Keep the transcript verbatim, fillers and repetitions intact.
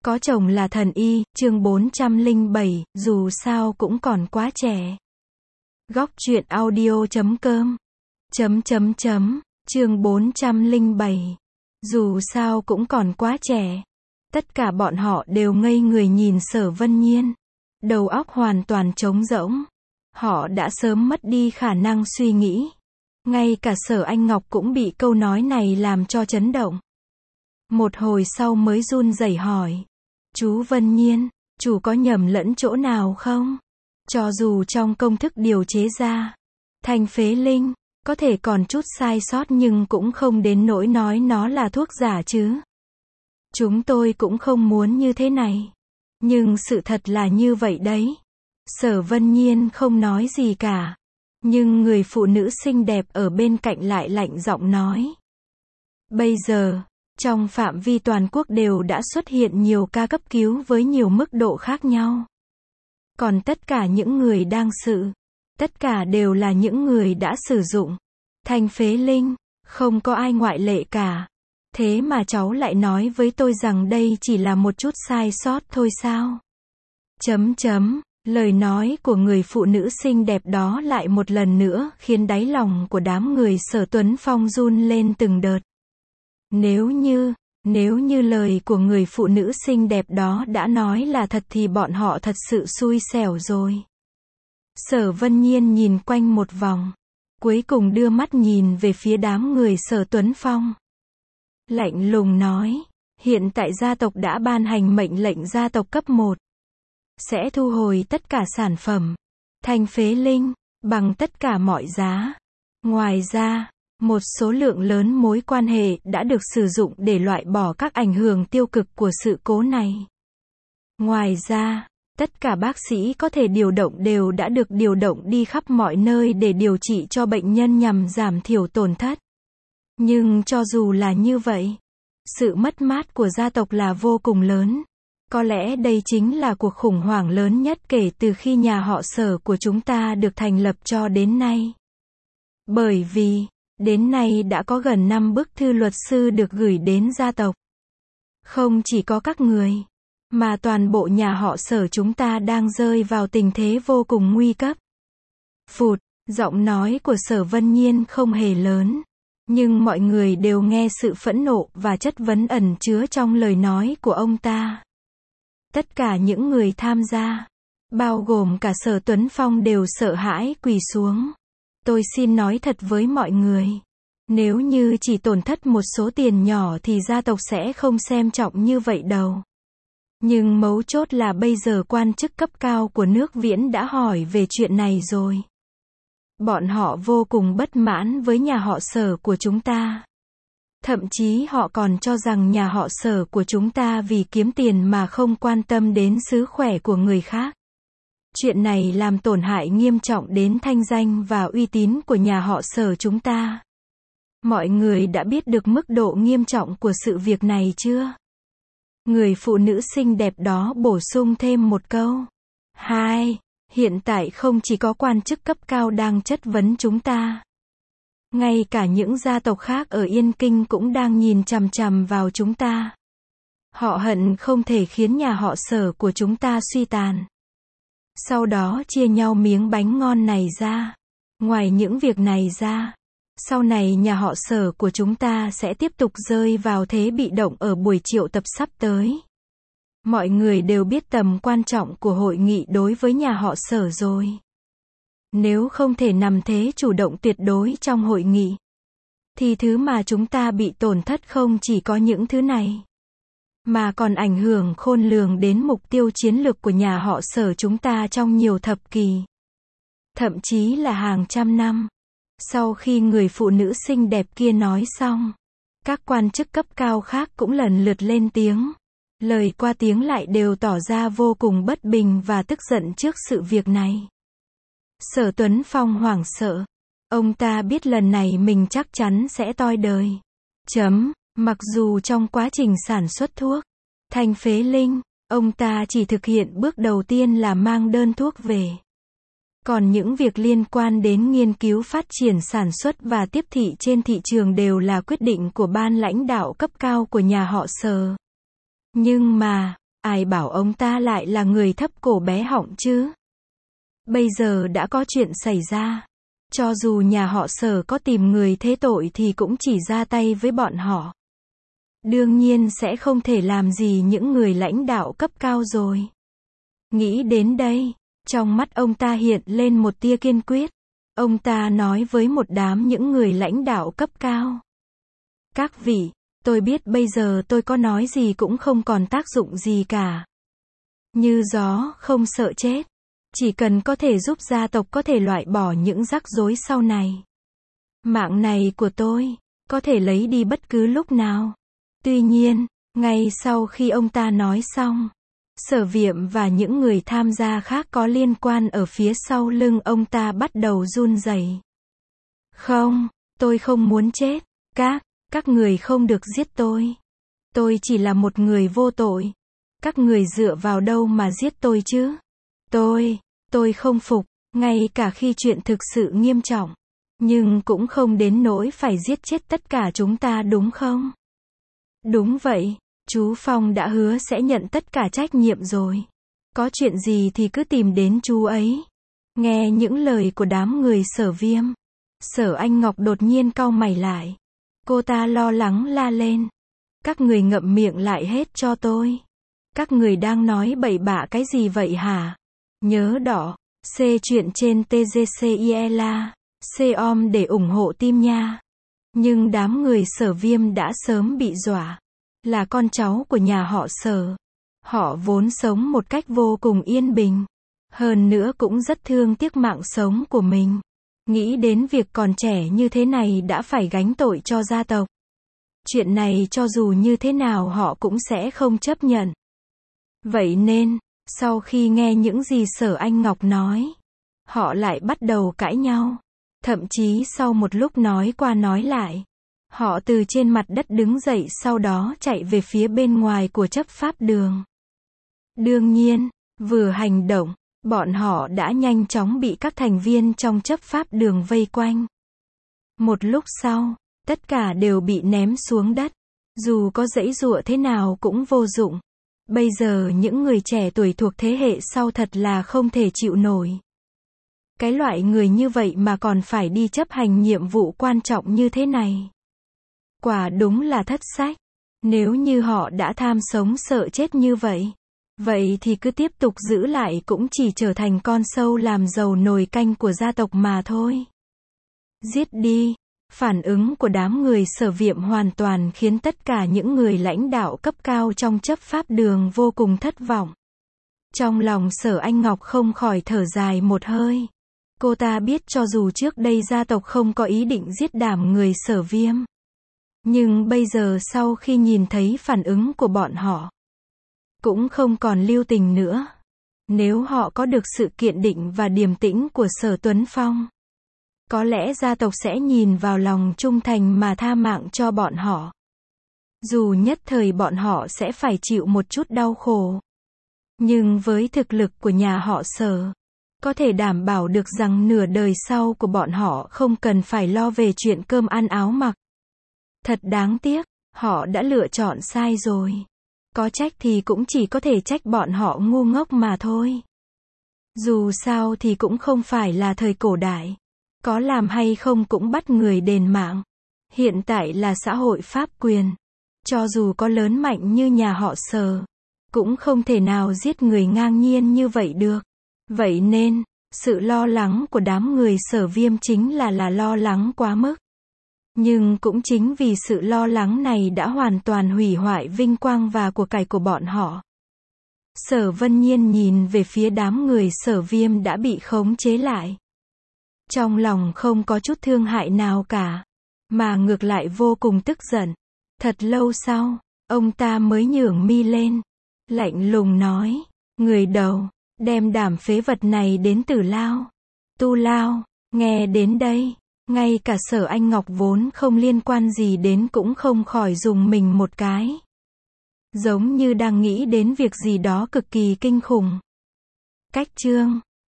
Có chồng là thần y, chương bốn trăm lẻ bảy, dù sao cũng còn quá trẻ. Góc truyện audio chấm com chấm chấm chấm chương bốn trăm lẻ bảy. Dù sao cũng còn quá trẻ. Tất cả bọn họ đều ngây người nhìn Sở Vân Nhiên. Đầu óc hoàn toàn trống rỗng. Họ đã sớm mất đi khả năng suy nghĩ. Ngay cả Sở Anh Ngọc cũng bị câu nói này làm cho chấn động. Một hồi sau mới run rẩy hỏi. Chú Vân Nhiên, chú có nhầm lẫn chỗ nào không? Cho dù trong công thức điều chế ra, thanh phế linh, có thể còn chút sai sót nhưng cũng không đến nỗi nói nó là thuốc giả chứ. Chúng tôi cũng không muốn như thế này. Nhưng sự thật là như vậy đấy. Sở Vân Nhiên không nói gì cả. Nhưng người phụ nữ xinh đẹp ở bên cạnh lại lạnh giọng nói. Bây giờ, trong phạm vi toàn quốc đều đã xuất hiện nhiều ca cấp cứu với nhiều mức độ khác nhau. Còn tất cả những người đang sử, tất cả đều là những người đã sử dụng thanh phế linh, không có ai ngoại lệ cả. Thế mà cháu lại nói với tôi rằng đây chỉ là một chút sai sót thôi sao? Chấm chấm, lời nói của người phụ nữ xinh đẹp đó lại một lần nữa khiến đáy lòng của đám người Sở Tuấn Phong run lên từng đợt. Nếu như, nếu như lời của người phụ nữ xinh đẹp đó đã nói là thật thì bọn họ thật sự xui xẻo rồi. Sở Vân Nhiên nhìn quanh một vòng, cuối cùng đưa mắt nhìn về phía đám người Sở Tuấn Phong. Lạnh lùng nói, hiện tại gia tộc đã ban hành mệnh lệnh gia tộc cấp một. Sẽ thu hồi tất cả sản phẩm, thanh phế linh, bằng tất cả mọi giá. Ngoài ra, một số lượng lớn mối quan hệ đã được sử dụng để loại bỏ các ảnh hưởng tiêu cực của sự cố này. Ngoài ra, tất cả bác sĩ có thể điều động đều đã được điều động đi khắp mọi nơi để điều trị cho bệnh nhân nhằm giảm thiểu tổn thất. Nhưng cho dù là như vậy, sự mất mát của gia tộc là vô cùng lớn. Có lẽ đây chính là cuộc khủng hoảng lớn nhất kể từ khi nhà họ Sở của chúng ta được thành lập cho đến nay. Bởi vì, đến nay đã có gần năm bức thư luật sư được gửi đến gia tộc. Không chỉ có các người, mà toàn bộ nhà họ Sở chúng ta đang rơi vào tình thế vô cùng nguy cấp. Phụt, giọng nói của Sở Vân Nhiên không hề lớn. Nhưng mọi người đều nghe sự phẫn nộ và chất vấn ẩn chứa trong lời nói của ông ta. Tất cả những người tham gia, bao gồm cả Sở Tuấn Phong đều sợ hãi quỳ xuống. Tôi xin nói thật với mọi người. Nếu như chỉ tổn thất một số tiền nhỏ thì gia tộc sẽ không xem trọng như vậy đâu. Nhưng mấu chốt là bây giờ quan chức cấp cao của nước Viễn đã hỏi về chuyện này rồi. Bọn họ vô cùng bất mãn với nhà họ Sở của chúng ta. Thậm chí họ còn cho rằng nhà họ Sở của chúng ta vì kiếm tiền mà không quan tâm đến sức khỏe của người khác. Chuyện này làm tổn hại nghiêm trọng đến thanh danh và uy tín của nhà họ Sở chúng ta. Mọi người đã biết được mức độ nghiêm trọng của sự việc này chưa? Người phụ nữ xinh đẹp đó bổ sung thêm một câu. Hai, hiện tại không chỉ có quan chức cấp cao đang chất vấn chúng ta. Ngay cả những gia tộc khác ở Yên Kinh cũng đang nhìn chằm chằm vào chúng ta. Họ hận không thể khiến nhà họ Sở của chúng ta suy tàn. Sau đó chia nhau miếng bánh ngon này ra. Ngoài những việc này ra, sau này nhà họ Sở của chúng ta sẽ tiếp tục rơi vào thế bị động ở buổi triệu tập sắp tới. Mọi người đều biết tầm quan trọng của hội nghị đối với nhà họ Sở rồi. Nếu không thể nằm thế chủ động tuyệt đối trong hội nghị, thì thứ mà chúng ta bị tổn thất không chỉ có những thứ này, mà còn ảnh hưởng khôn lường đến mục tiêu chiến lược của nhà họ Sở chúng ta trong nhiều thập kỷ. Thậm chí là hàng trăm năm. Sau khi người phụ nữ xinh đẹp kia nói xong, các quan chức cấp cao khác cũng lần lượt lên tiếng. Lời qua tiếng lại đều tỏ ra vô cùng bất bình và tức giận trước sự việc này. Sở Tuấn Phong hoảng sợ. Ông ta biết lần này mình chắc chắn sẽ toi đời. Chấm, mặc dù trong quá trình sản xuất thuốc, thanh phế linh, ông ta chỉ thực hiện bước đầu tiên là mang đơn thuốc về. Còn những việc liên quan đến nghiên cứu phát triển sản xuất và tiếp thị trên thị trường đều là quyết định của ban lãnh đạo cấp cao của nhà họ Sở. Nhưng mà, ai bảo ông ta lại là người thấp cổ bé họng chứ? Bây giờ đã có chuyện xảy ra. Cho dù nhà họ Sở có tìm người thế tội thì cũng chỉ ra tay với bọn họ. Đương nhiên sẽ không thể làm gì những người lãnh đạo cấp cao rồi. Nghĩ đến đây, trong mắt ông ta hiện lên một tia kiên quyết. Ông ta nói với một đám những người lãnh đạo cấp cao. Các vị, tôi biết bây giờ tôi có nói gì cũng không còn tác dụng gì cả. Như gió, không sợ chết. Chỉ cần có thể giúp gia tộc có thể loại bỏ những rắc rối sau này. Mạng này của tôi, có thể lấy đi bất cứ lúc nào. Tuy nhiên, ngay sau khi ông ta nói xong, Sở Việm và những người tham gia khác có liên quan ở phía sau lưng ông ta bắt đầu run rẩy. Không, tôi không muốn chết. Các, các người không được giết tôi. Tôi chỉ là một người vô tội. Các người dựa vào đâu mà giết tôi chứ? Tôi, tôi không phục, ngay cả khi chuyện thực sự nghiêm trọng. Nhưng cũng không đến nỗi phải giết chết tất cả chúng ta đúng không? Đúng vậy, chú Phong đã hứa sẽ nhận tất cả trách nhiệm rồi. Có chuyện gì thì cứ tìm đến chú ấy. Nghe những lời của đám người Sở Viêm, Sở Anh Ngọc đột nhiên cau mày lại. Cô ta lo lắng la lên. Các người ngậm miệng lại hết cho tôi. Các người đang nói bậy bạ cái gì vậy hả? Nhớ đỏ, C chuyện trên tê giê xê i e L A, C O M để ủng hộ team nha. Nhưng đám người Sở Viêm đã sớm bị dọa. Là con cháu của nhà họ Sở. Họ vốn sống một cách vô cùng yên bình. Hơn nữa cũng rất thương tiếc mạng sống của mình. Nghĩ đến việc còn trẻ như thế này đã phải gánh tội cho gia tộc. Chuyện này cho dù như thế nào họ cũng sẽ không chấp nhận. Vậy nên, sau khi nghe những gì Sở Anh Ngọc nói, họ lại bắt đầu cãi nhau. Thậm chí sau một lúc nói qua nói lại, họ từ trên mặt đất đứng dậy sau đó chạy về phía bên ngoài của chấp pháp đường. Đương nhiên, vừa hành động, bọn họ đã nhanh chóng bị các thành viên trong chấp pháp đường vây quanh. Một lúc sau, tất cả đều bị ném xuống đất. Dù có giãy giụa thế nào cũng vô dụng. Bây giờ những người trẻ tuổi thuộc thế hệ sau thật là không thể chịu nổi. Cái loại người như vậy mà còn phải đi chấp hành nhiệm vụ quan trọng như thế này. Quả đúng là thất sách. Nếu như họ đã tham sống sợ chết như vậy, vậy thì cứ tiếp tục giữ lại cũng chỉ trở thành con sâu làm dầu nồi canh của gia tộc mà thôi. Giết đi. Phản ứng của đám người Sở Việm hoàn toàn khiến tất cả những người lãnh đạo cấp cao trong chấp pháp đường vô cùng thất vọng. Trong lòng Sở Anh Ngọc không khỏi thở dài một hơi. Cô ta biết cho dù trước đây gia tộc không có ý định giết đảm người Sở Viêm. Nhưng bây giờ sau khi nhìn thấy phản ứng của bọn họ, cũng không còn lưu tình nữa. Nếu họ có được sự kiên định và điềm tĩnh của Sở Tuấn Phong, có lẽ gia tộc sẽ nhìn vào lòng trung thành mà tha mạng cho bọn họ. Dù nhất thời bọn họ sẽ phải chịu một chút đau khổ. Nhưng với thực lực của nhà họ Sở, có thể đảm bảo được rằng nửa đời sau của bọn họ không cần phải lo về chuyện cơm ăn áo mặc. Thật đáng tiếc, họ đã lựa chọn sai rồi. Có trách thì cũng chỉ có thể trách bọn họ ngu ngốc mà thôi. Dù sao thì cũng không phải là thời cổ đại. Có làm hay không cũng bắt người đền mạng. Hiện tại là xã hội pháp quyền. Cho dù có lớn mạnh như nhà họ Sở, cũng không thể nào giết người ngang nhiên như vậy được. Vậy nên, sự lo lắng của đám người Sở Viêm chính là là lo lắng quá mức. Nhưng cũng chính vì sự lo lắng này đã hoàn toàn hủy hoại vinh quang và của cải của bọn họ. Sở Vân Nhiên nhìn về phía đám người Sở Viêm đã bị khống chế lại. Trong lòng không có chút thương hại nào cả, mà ngược lại vô cùng tức giận. Thật lâu sau, ông ta mới nhướng mi lên, lạnh lùng nói, người đầu, đem đảm phế vật này đến Tử Lao. Tu Lao, nghe đến đây, ngay cả Sở Anh Ngọc vốn không liên quan gì đến cũng không khỏi dùng mình một cái. Giống như đang nghĩ đến việc gì đó cực kỳ kinh khủng. Cách chương